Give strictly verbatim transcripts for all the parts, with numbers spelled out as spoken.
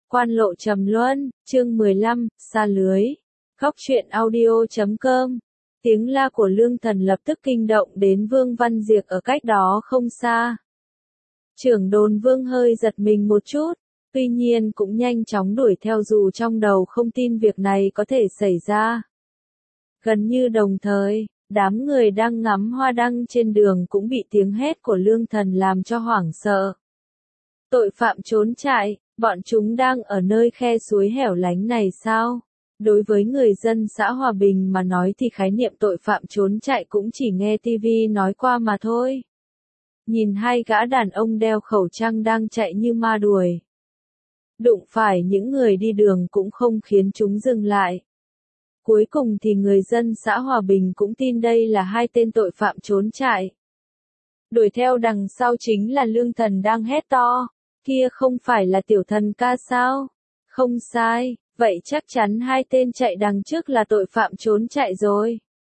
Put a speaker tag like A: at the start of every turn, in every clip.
A: Quan lộ trầm luân, chương mười lăm, xa lưới. Góc truyện audio chấm com. Tiếng la của Lương Thần lập tức kinh động đến Vương Văn Diệc ở cách đó không xa. Trưởng đồn Vương hơi giật mình một chút, tuy nhiên cũng nhanh chóng đuổi theo dù trong đầu không tin việc này có thể xảy ra. Gần như đồng thời, đám người đang ngắm hoa đăng trên đường cũng bị tiếng hét của Lương Thần làm cho hoảng sợ. Tội phạm trốn chạy, bọn chúng đang ở nơi khe suối hẻo lánh này sao? Đối với người dân xã Hòa Bình mà nói thì khái niệm tội phạm trốn chạy cũng chỉ nghe ti vi nói qua mà thôi. Nhìn hai gã đàn ông đeo khẩu trang đang chạy như ma đuổi. Đụng phải những người đi đường cũng không khiến chúng dừng lại. Cuối cùng thì người dân xã Hòa Bình cũng tin đây là hai tên tội phạm trốn chạy. Đuổi theo đằng sau chính là Lương Thần đang hét to. Kia không phải là tiểu thần ca sao? Không sai, vậy chắc chắn hai tên chạy đằng trước là tội phạm trốn chạy rồi.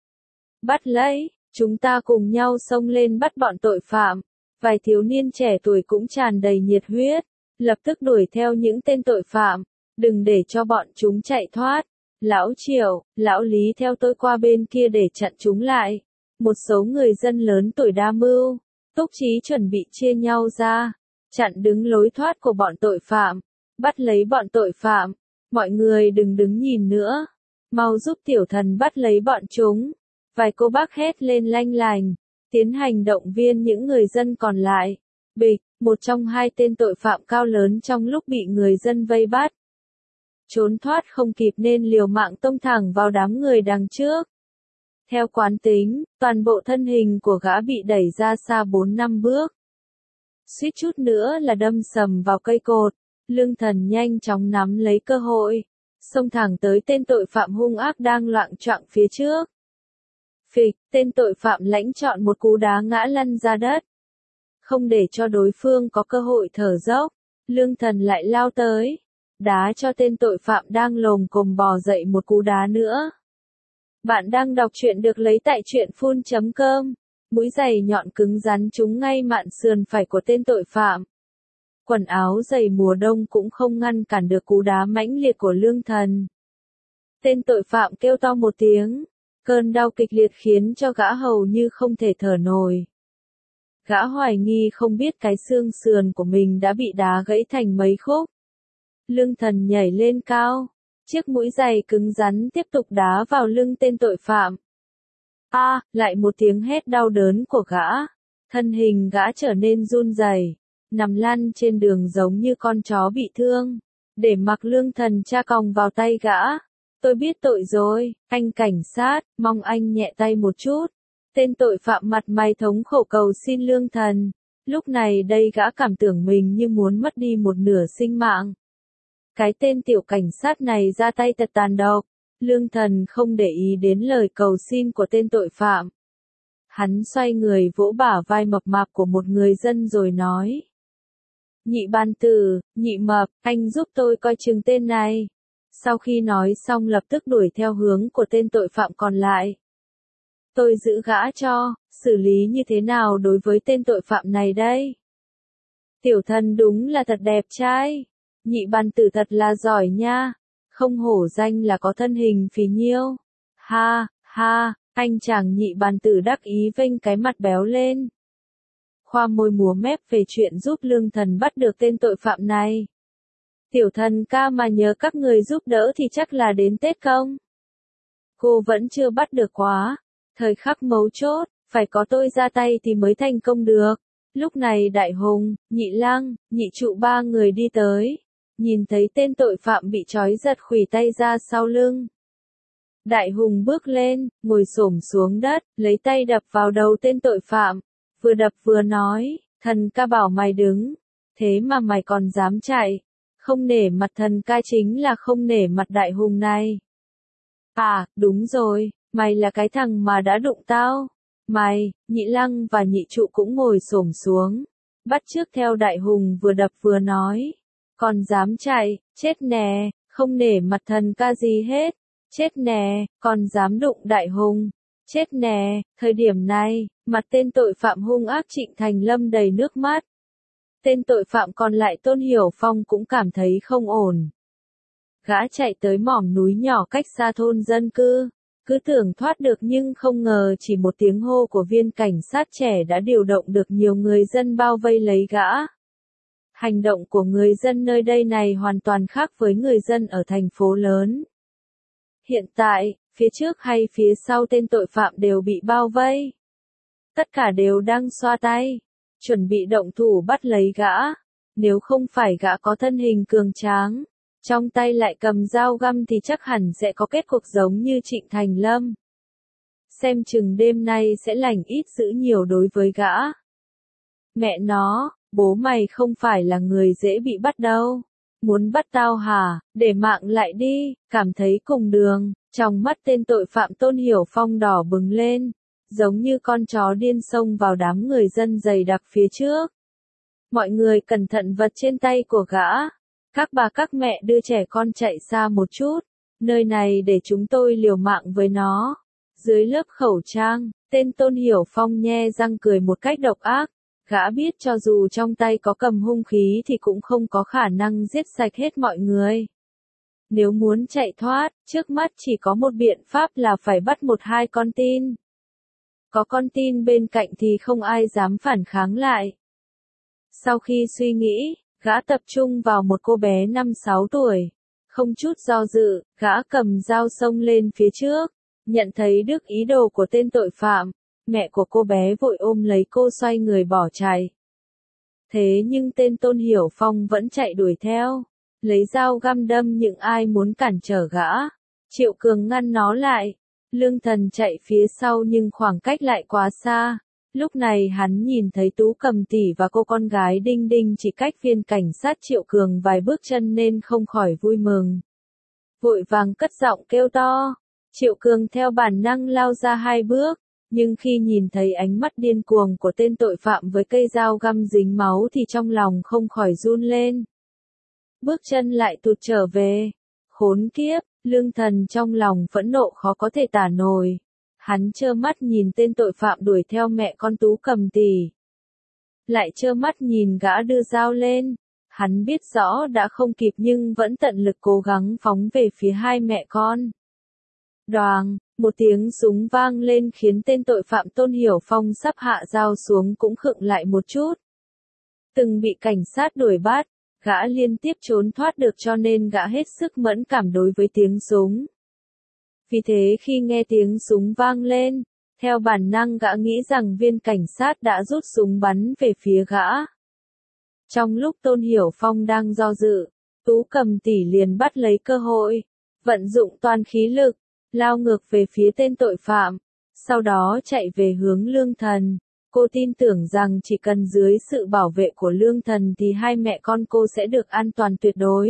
A: Bắt lấy, chúng ta cùng nhau xông lên bắt bọn tội phạm. Vài thiếu niên trẻ tuổi cũng tràn đầy nhiệt huyết, lập tức đuổi theo những tên tội phạm, đừng để cho bọn chúng chạy thoát. Lão Triệu, lão Lý theo tôi qua bên kia để chặn chúng lại. Một số người dân lớn tuổi đa mưu, túc trí chuẩn bị chia nhau ra, chặn đứng lối thoát của bọn tội phạm, bắt lấy bọn tội phạm. Mọi người đừng đứng nhìn nữa, mau giúp tiểu thần bắt lấy bọn chúng. Vài cô bác hét lên lanh lành, tiến hành động viên những người dân còn lại. Bịch, một trong hai tên tội phạm cao lớn trong lúc bị người dân vây bắt. Trốn thoát không kịp nên liều mạng tông thẳng vào đám người đằng trước. Theo quán tính, toàn bộ thân hình của gã bị đẩy ra xa bốn năm bước. Suýt chút nữa là đâm sầm vào cây cột. Lương Thần nhanh chóng nắm lấy cơ hội, xông thẳng tới tên tội phạm hung ác đang loạng choạng phía trước. Phịch, tên tội phạm lãnh chọn một cú đá ngã lăn ra đất. Không để cho đối phương có cơ hội thở dốc, Lương Thần lại lao tới, đá cho tên tội phạm đang lồm cồm bò dậy một cú đá nữa. Bạn đang đọc truyện được lấy tại truyện phun chấm com. Mũi giày nhọn cứng rắn trúng ngay mạn sườn phải của tên tội phạm. Quần áo giày mùa đông cũng không ngăn cản được cú đá mãnh liệt của Lương Thần. Tên tội phạm kêu to một tiếng, cơn đau kịch liệt khiến cho gã hầu như không thể thở nổi. Gã hoài nghi không biết cái xương sườn của mình đã bị đá gãy thành mấy khúc. Lương Thần nhảy lên cao, chiếc mũi giày cứng rắn tiếp tục đá vào lưng tên tội phạm. A, à, lại một tiếng hét đau đớn của gã. Thân hình gã trở nên run rẩy, nằm lăn trên đường giống như con chó bị thương. Để mặc Lương Thần tra còng vào tay gã. Tôi biết tội rồi, anh cảnh sát, mong anh nhẹ tay một chút. Tên tội phạm mặt mày thống khổ cầu xin Lương Thần. Lúc này đây gã cảm tưởng mình như muốn mất đi một nửa sinh mạng. Cái tên tiểu cảnh sát này ra tay thật tàn độc. Lương Thần không để ý đến lời cầu xin của tên tội phạm. Hắn xoay người vỗ bả vai mập mạp của một người dân rồi nói. Nhị ban tử, nhị mập, anh giúp tôi coi chừng tên này. Sau khi nói xong lập tức đuổi theo hướng của tên tội phạm còn lại. Tôi giữ gã cho, xử lý như thế nào đối với tên tội phạm này đây? Tiểu thần đúng là thật đẹp trai. Nhị ban tử thật là giỏi nha. Không hổ danh là có thân hình phì nhiêu. Ha, ha, anh chàng nhị bàn tử đắc ý vênh cái mặt béo lên. Khoa môi múa mép về chuyện giúp Lương Thần bắt được tên tội phạm này. Tiểu thần ca mà nhớ các người giúp đỡ thì chắc là đến Tết không? Cô vẫn chưa bắt được quá. Thời khắc mấu chốt, phải có tôi ra tay thì mới thành công được. Lúc này Đại Hùng, Nhị Lăng, Nhị Trụ ba người đi tới. Nhìn thấy tên tội phạm bị trói giật khuỷu tay ra sau lưng. Đại Hùng bước lên, ngồi xổm xuống đất, lấy tay đập vào đầu tên tội phạm. Vừa đập vừa nói, thần ca bảo mày đứng. Thế mà mày còn dám chạy. Không nể mặt thần ca chính là không nể mặt Đại Hùng này. À, đúng rồi, mày là cái thằng mà đã đụng tao. Mày, Nhị Lăng và Nhị Trụ cũng ngồi xổm xuống. Bắt chước theo Đại Hùng vừa đập vừa nói. Còn dám chạy, chết nè, không nể mặt thần ca gì hết. Chết nè, còn dám đụng Đại Hùng. Chết nè, thời điểm này, mặt tên tội phạm hung ác Trịnh Thành Lâm đầy nước mắt. Tên tội phạm còn lại Tôn Hiểu Phong cũng cảm thấy không ổn. Gã chạy tới mỏm núi nhỏ cách xa thôn dân cư, cứ tưởng thoát được nhưng không ngờ chỉ một tiếng hô của viên cảnh sát trẻ đã điều động được nhiều người dân bao vây lấy gã. Hành động của người dân nơi đây này hoàn toàn khác với người dân ở thành phố lớn. Hiện tại, phía trước hay phía sau tên tội phạm đều bị bao vây. Tất cả đều đang xoa tay, chuẩn bị động thủ bắt lấy gã. Nếu không phải gã có thân hình cường tráng, trong tay lại cầm dao găm thì chắc hẳn sẽ có kết cục giống như Trịnh Thành Lâm. Xem chừng đêm nay sẽ lành ít dữ nhiều đối với gã. Mẹ nó, bố mày không phải là người dễ bị bắt đâu. Muốn bắt tao hả, để mạng lại đi, cảm thấy cùng đường. Trong mắt tên tội phạm Tôn Hiểu Phong đỏ bừng lên, giống như con chó điên xông vào đám người dân dày đặc phía trước. Mọi người cẩn thận vật trên tay của gã. Các bà các mẹ đưa trẻ con chạy xa một chút. Nơi này để chúng tôi liều mạng với nó. Dưới lớp khẩu trang, tên Tôn Hiểu Phong nhe răng cười một cách độc ác. Gã biết cho dù trong tay có cầm hung khí thì cũng không có khả năng giết sạch hết mọi người. Nếu muốn chạy thoát, trước mắt chỉ có một biện pháp là phải bắt một hai con tin. Có con tin bên cạnh thì không ai dám phản kháng lại. Sau khi suy nghĩ, gã tập trung vào một cô bé năm sáu tuổi. Không chút do dự, gã cầm dao xông lên phía trước. Nhận thấy được ý đồ của tên tội phạm, mẹ của cô bé vội ôm lấy cô xoay người bỏ chạy. Thế nhưng tên Tôn Hiểu Phong vẫn chạy đuổi theo, lấy dao găm đâm những ai muốn cản trở gã. Triệu Cường ngăn nó lại. Lương Thần chạy phía sau nhưng khoảng cách lại quá xa. Lúc này hắn nhìn thấy Tú Cầm tỷ và cô con gái Đinh Đinh chỉ cách viên cảnh sát Triệu Cường vài bước chân nên không khỏi vui mừng. Vội vàng cất giọng kêu to. Triệu Cường theo bản năng lao ra hai bước, nhưng khi nhìn thấy ánh mắt điên cuồng của tên tội phạm với cây dao găm dính máu thì trong lòng không khỏi run lên. Bước chân lại tụt trở về. Khốn kiếp, Lương Thần trong lòng phẫn nộ khó có thể tả nổi. Hắn trơ mắt nhìn tên tội phạm đuổi theo mẹ con Tú Cầm tỷ. Lại trơ mắt nhìn gã đưa dao lên. Hắn biết rõ đã không kịp nhưng vẫn tận lực cố gắng phóng về phía hai mẹ con. Đoàng, một tiếng súng vang lên khiến tên tội phạm Tôn Hiểu Phong sắp hạ dao xuống cũng khựng lại một chút. Từng bị cảnh sát đuổi bắt, gã liên tiếp trốn thoát được cho nên gã hết sức mẫn cảm đối với tiếng súng. Vì thế khi nghe tiếng súng vang lên, theo bản năng gã nghĩ rằng viên cảnh sát đã rút súng bắn về phía gã. Trong lúc Tôn Hiểu Phong đang do dự, Tú Cầm tỷ liền bắt lấy cơ hội, vận dụng toàn khí lực, lao ngược về phía tên tội phạm, sau đó chạy về hướng Lương Thần. Cô tin tưởng rằng chỉ cần dưới sự bảo vệ của Lương Thần thì hai mẹ con cô sẽ được an toàn tuyệt đối.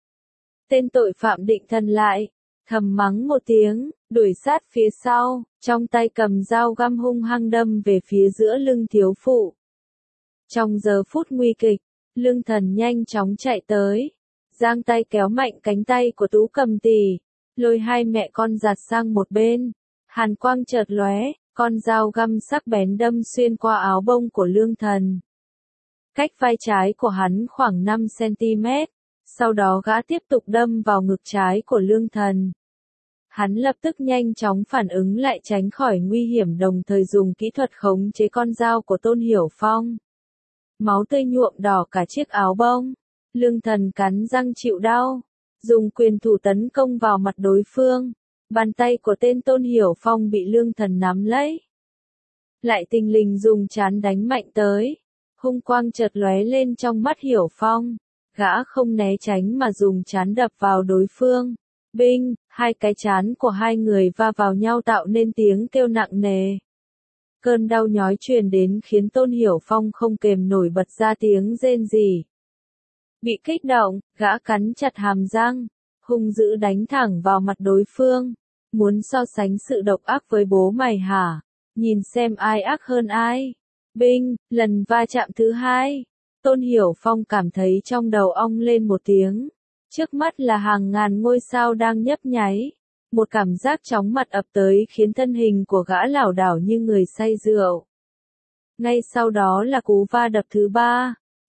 A: Tên tội phạm định thần lại, thầm mắng một tiếng, đuổi sát phía sau, trong tay cầm dao găm hung hăng đâm về phía giữa lưng thiếu phụ. Trong giờ phút nguy kịch, Lương Thần nhanh chóng chạy tới, giang tay kéo mạnh cánh tay của Tú Cầm tỷ, lôi hai mẹ con giạt sang một bên. Hàn quang chợt lóe, con dao găm sắc bén đâm xuyên qua áo bông của Lương Thần. Cách vai trái của hắn khoảng năm xăng-ti-mét, sau đó gã tiếp tục đâm vào ngực trái của Lương Thần. Hắn lập tức nhanh chóng phản ứng lại tránh khỏi nguy hiểm đồng thời dùng kỹ thuật khống chế con dao của Tôn Hiểu Phong. Máu tươi nhuộm đỏ cả chiếc áo bông. Lương Thần cắn răng chịu đau, dùng quyền thủ tấn công vào mặt đối phương. Bàn tay của tên Tôn Hiểu Phong bị Lương Thần nắm lấy. Lại tình lình dùng trán đánh mạnh tới. Hung quang chợt lóe lên trong mắt Hiểu Phong. Gã không né tránh mà dùng trán đập vào đối phương. Binh, hai cái trán của hai người va vào nhau tạo nên tiếng kêu nặng nề. Cơn đau nhói truyền đến khiến Tôn Hiểu Phong không kềm nổi bật ra tiếng rên rỉ. Bị kích động, gã cắn chặt hàm răng, hung dữ đánh thẳng vào mặt đối phương. Muốn so sánh sự độc ác với bố mày hả? Nhìn xem ai ác hơn ai. Binh, lần va chạm thứ hai. Tôn Hiểu Phong cảm thấy trong đầu ong lên một tiếng. Trước mắt là hàng ngàn ngôi sao đang nhấp nháy. Một cảm giác chóng mặt ập tới khiến thân hình của gã lảo đảo như người say rượu. Ngay sau đó là cú va đập thứ ba,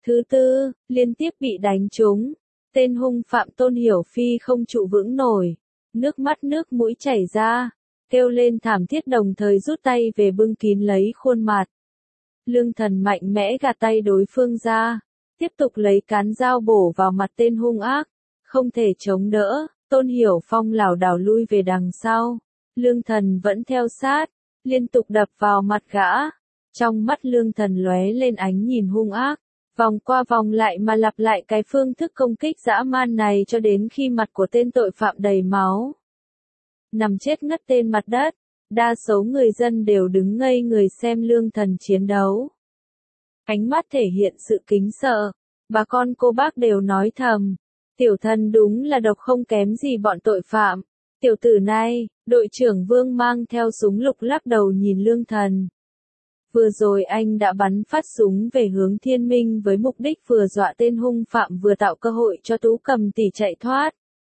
A: thứ tư, liên tiếp bị đánh trúng. Tên hung phạm Tôn Hiểu Phi không trụ vững nổi. Nước mắt nước mũi chảy ra. Kêu lên thảm thiết đồng thời rút tay về bưng kín lấy khuôn mặt. Lương Thần mạnh mẽ gạt tay đối phương ra. Tiếp tục lấy cán dao bổ vào mặt tên hung ác. Không thể chống đỡ, Tôn Hiểu Phong lảo đảo lui về đằng sau. Lương Thần vẫn theo sát, liên tục đập vào mặt gã. Trong mắt Lương Thần lóe lên ánh nhìn hung ác. Vòng qua vòng lại mà lặp lại cái phương thức công kích dã man này cho đến khi mặt của tên tội phạm đầy máu. Nằm chết ngất trên mặt đất, đa số người dân đều đứng ngây người xem Lương Thần chiến đấu. Ánh mắt thể hiện sự kính sợ, bà con cô bác đều nói thầm, tiểu thần đúng là độc không kém gì bọn tội phạm. Tiểu tử này, đội trưởng Vương mang theo súng lục lắc đầu nhìn Lương Thần. Vừa rồi anh đã bắn phát súng về hướng Thiên Minh với mục đích vừa dọa tên hung phạm vừa tạo cơ hội cho Tú Cầm tỷ chạy thoát.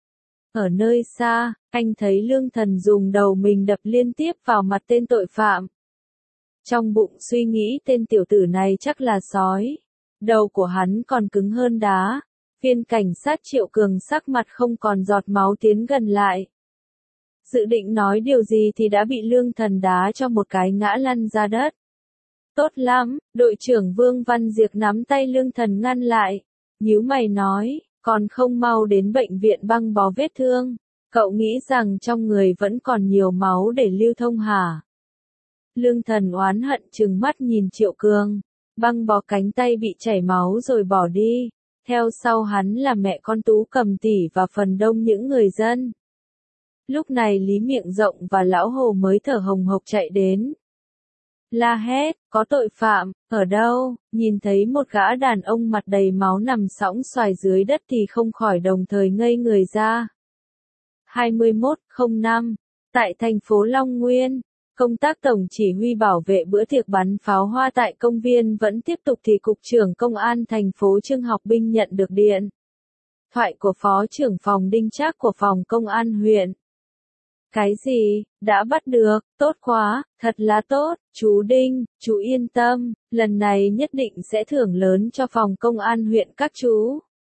A: Ở nơi xa, anh thấy Lương Thần dùng đầu mình đập liên tiếp vào mặt tên tội phạm. Trong bụng suy nghĩ tên tiểu tử này chắc là sói. Đầu của hắn còn cứng hơn đá. Viên cảnh sát Triệu Cường sắc mặt không còn giọt máu tiến gần lại. Dự định nói điều gì thì đã bị Lương Thần đá cho một cái ngã lăn ra đất. Tốt lắm, đội trưởng Vương Văn Diệp nắm tay Lương Thần ngăn lại. Nhíu mày nói, còn không mau đến bệnh viện băng bó vết thương. Cậu nghĩ rằng trong người vẫn còn nhiều máu để lưu thông hả? Lương Thần oán hận trừng mắt nhìn Triệu Cường. Băng bó cánh tay bị chảy máu rồi bỏ đi. Theo sau hắn là mẹ con Tú Cầm tỷ và phần đông những người dân. Lúc này Lý Miệng Rộng và Lão Hồ mới thở hồng hộc chạy đến. La hét, có tội phạm, ở đâu? Nhìn thấy một gã đàn ông mặt đầy máu nằm sõng xoài dưới đất thì không khỏi đồng thời ngây người ra. hai mươi mốt không năm, tại thành phố Long Nguyên, công tác tổng chỉ huy bảo vệ bữa tiệc bắn pháo hoa tại công viên vẫn tiếp tục thì Cục trưởng Công an thành phố Trương Học Binh nhận được điện thoại của Phó trưởng phòng Đinh Trác của phòng Công an huyện. Cái gì, đã bắt được, tốt quá, thật là tốt, chú Đinh, chú yên tâm, lần này nhất định sẽ thưởng lớn cho phòng công an huyện các chú.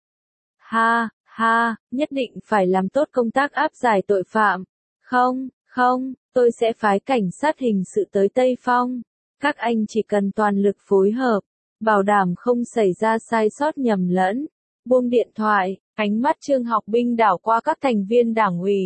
A: Ha, ha, nhất định phải làm tốt công tác áp giải tội phạm. Không, không, tôi sẽ phái cảnh sát hình sự tới Tây Phong. Các anh chỉ cần toàn lực phối hợp, bảo đảm không xảy ra sai sót nhầm lẫn. Buông điện thoại, ánh mắt Trương Học Binh đảo qua các thành viên đảng ủy.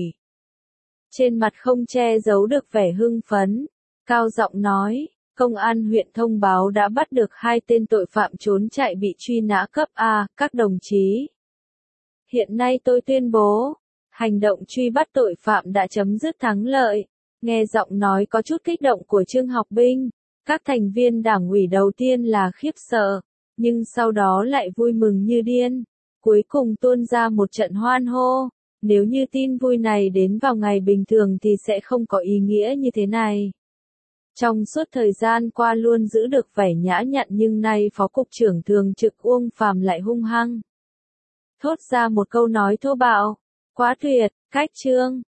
A: Trên mặt không che giấu được vẻ hưng phấn, cao giọng nói, Công an huyện thông báo đã bắt được hai tên tội phạm trốn chạy bị truy nã cấp A, các đồng chí. Hiện nay tôi tuyên bố, hành động truy bắt tội phạm đã chấm dứt thắng lợi. Nghe giọng nói có chút kích động của Trương Học Binh, các thành viên đảng ủy đầu tiên là khiếp sợ, nhưng sau đó lại vui mừng như điên, cuối cùng tuôn ra một trận hoan hô. Nếu như tin vui này đến vào ngày bình thường thì sẽ không có ý nghĩa như thế này. Trong suốt thời gian qua luôn giữ được vẻ nhã nhặn nhưng nay Phó Cục trưởng Thường trực Uông Phàm lại hung hăng thốt ra một câu nói thô bạo, quá tuyệt, cách Trương.